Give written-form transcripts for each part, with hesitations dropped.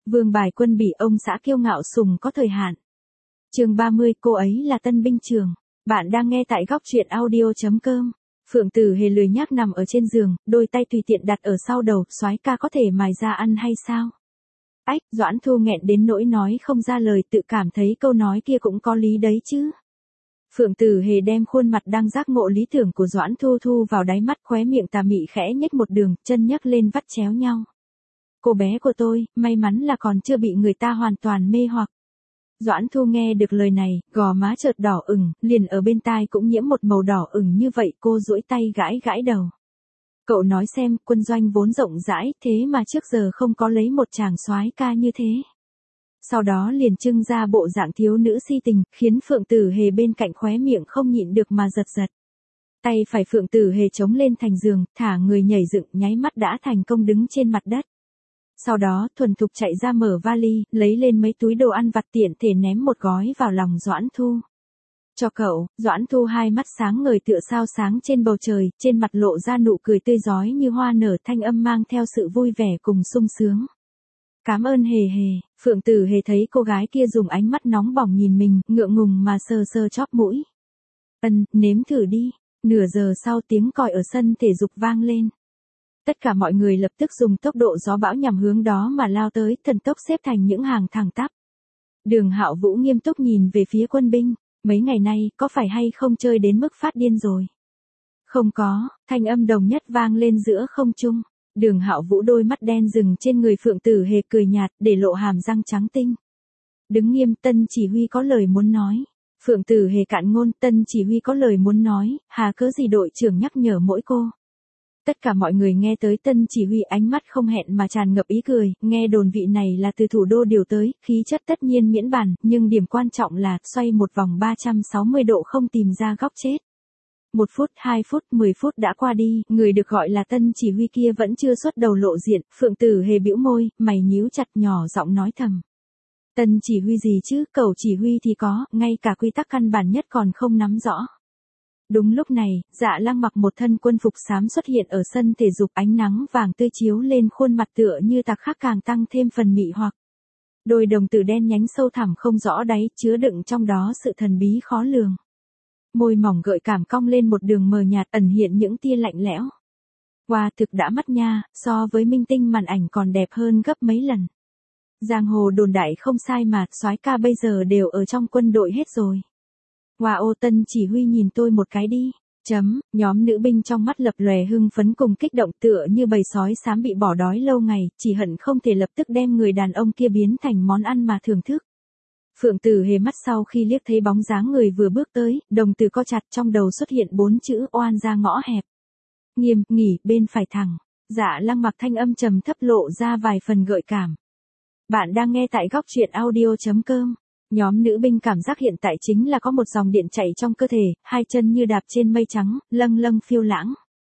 Vương bài quân bị ông xã kiêu ngạo sùng có thời hạn. Chương 30, cô ấy là tân binh trường. Bạn đang nghe tại góc truyện audio.com. Phượng Tử Hề lười nhác nằm ở trên giường, đôi tay tùy tiện đặt ở sau đầu, soái ca có thể mài ra ăn hay sao? Ách, Doãn Thu nghẹn đến nỗi nói không ra lời, tự cảm thấy câu nói kia cũng có lý đấy chứ. Phượng Tử Hề đem khuôn mặt đang giác ngộ lý tưởng của Doãn Thu thu vào đáy mắt, khóe miệng tà mị khẽ nhếch một đường, chân nhấc lên vắt chéo nhau. Cô bé của tôi, may mắn là còn chưa bị người ta hoàn toàn mê hoặc. Doãn Thu nghe được lời này, gò má chợt đỏ ửng, liền ở bên tai cũng nhiễm một màu đỏ ửng như vậy, cô duỗi tay gãi gãi đầu. Cậu nói xem, quân doanh vốn rộng rãi, thế mà trước giờ không có lấy một chàng soái ca như thế. Sau đó liền trưng ra bộ dạng thiếu nữ si tình, khiến Phượng Tử Hề bên cạnh khóe miệng không nhịn được mà giật giật. Tay phải Phượng Tử Hề chống lên thành giường, thả người nhảy dựng, nháy mắt đã thành công đứng trên mặt đất. Sau đó, thuần thục chạy ra mở vali, lấy lên mấy túi đồ ăn vặt, tiện thể ném một gói vào lòng Doãn Thu. Cho cậu. Doãn Thu hai mắt sáng ngời tựa sao sáng trên bầu trời, trên mặt lộ ra nụ cười tươi rói như hoa nở, thanh âm mang theo sự vui vẻ cùng sung sướng. Cảm ơn Hề Hề. Phượng Tử Hề thấy cô gái kia dùng ánh mắt nóng bỏng nhìn mình, ngượng ngùng mà sờ sờ chóp mũi. Nếm thử đi. Nửa giờ sau tiếng còi ở sân thể dục vang lên. Tất cả mọi người lập tức dùng tốc độ gió bão nhằm hướng đó mà lao tới, thần tốc xếp thành những hàng thẳng tắp. Đường Hạo Vũ nghiêm túc nhìn về phía quân binh, mấy ngày nay, có phải hay không chơi đến mức phát điên rồi? Không có, thanh âm đồng nhất vang lên giữa không trung. Đường Hạo Vũ đôi mắt đen dừng trên người Phượng Tử Hề, cười nhạt, để lộ hàm răng trắng tinh. Đứng nghiêm, Tân chỉ huy có lời muốn nói. Phượng Tử Hề cạn ngôn, Tân chỉ huy có lời muốn nói, hà cớ gì đội trưởng nhắc nhở mỗi cô. Tất cả mọi người nghe tới Tân chỉ huy ánh mắt không hẹn mà tràn ngập ý cười, nghe đồn vị này là từ thủ đô điều tới, khí chất tất nhiên miễn bàn, nhưng điểm quan trọng là xoay một vòng 360 độ không tìm ra góc chết. 1 phút, 2 phút, 10 phút đã qua đi, người được gọi là Tân chỉ huy kia vẫn chưa xuất đầu lộ diện, Phượng Tử Hề bĩu môi, mày nhíu chặt, nhỏ giọng nói thầm. Tân chỉ huy gì chứ, cậu chỉ huy thì có, ngay cả quy tắc căn bản nhất còn không nắm rõ. Đúng lúc này, Dạ Lăng mặc một thân quân phục xám xuất hiện ở sân thể dục, ánh nắng vàng tươi chiếu lên khuôn mặt tựa như tạc khắc càng tăng thêm phần mị hoặc. Đôi đồng tử đen nhánh sâu thẳm không rõ đáy, chứa đựng trong đó sự thần bí khó lường. Môi mỏng gợi cảm cong lên một đường mờ nhạt, ẩn hiện những tia lạnh lẽo. Wow, thực đã mắt nha, so với minh tinh màn ảnh còn đẹp hơn gấp mấy lần. Giang hồ đồn đại không sai mà, soái ca bây giờ đều ở trong quân đội hết rồi. Wow, Tân chỉ huy nhìn tôi một cái đi. Nhóm nữ binh trong mắt lập lòe hưng phấn cùng kích động, tựa như bầy sói xám bị bỏ đói lâu ngày, chỉ hận không thể lập tức đem người đàn ông kia biến thành món ăn mà thưởng thức. Phượng Tử Hề mắt sau khi liếc thấy bóng dáng người vừa bước tới, đồng tử co chặt, trong đầu xuất hiện 4 chữ oan ra ngõ hẹp. Nghiêm, nghỉ, bên phải thẳng. Dạ Lăng mặc thanh âm trầm thấp lộ ra vài phần gợi cảm. Bạn đang nghe tại góc truyện audio.com. Nhóm nữ binh cảm giác hiện tại chính là có một dòng điện chạy trong cơ thể, hai chân như đạp trên mây trắng, lâng lâng phiêu lãng.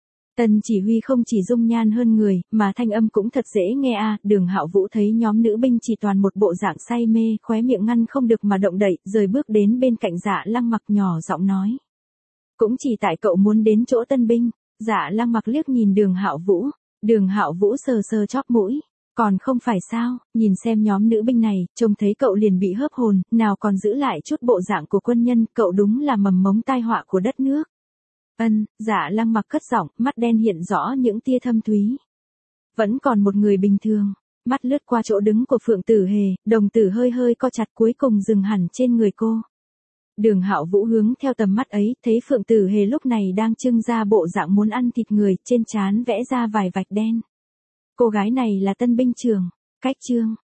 Tân chỉ huy không chỉ dung nhan hơn người, mà thanh âm cũng thật dễ nghe à. Đường Hạo Vũ thấy nhóm nữ binh chỉ toàn một bộ dạng say mê, khóe miệng ngăn không được mà động đậy, rời bước đến bên cạnh Dạ Lăng mặc nhỏ giọng nói. Cũng chỉ tại cậu muốn đến chỗ tân binh. Dạ Lăng mặc liếc nhìn Đường Hạo Vũ. Đường Hạo Vũ sờ sờ chóp mũi. Còn không phải sao, nhìn xem nhóm nữ binh này, trông thấy cậu liền bị hớp hồn, nào còn giữ lại chút bộ dạng của quân nhân, cậu đúng là mầm mống tai họa của đất nước. Dạ Lăng mặc cất giọng, mắt đen hiện rõ những tia thâm thúy. Vẫn còn một người bình thường, mắt lướt qua chỗ đứng của Phượng Tử Hề, đồng tử hơi hơi co chặt, cuối cùng dừng hẳn trên người cô. Đường Hạo Vũ hướng theo tầm mắt ấy, thấy Phượng Tử Hề lúc này đang trưng ra bộ dạng muốn ăn thịt người, trên trán vẽ ra vài vạch đen. Cô gái này là tân binh trường. Cách chương.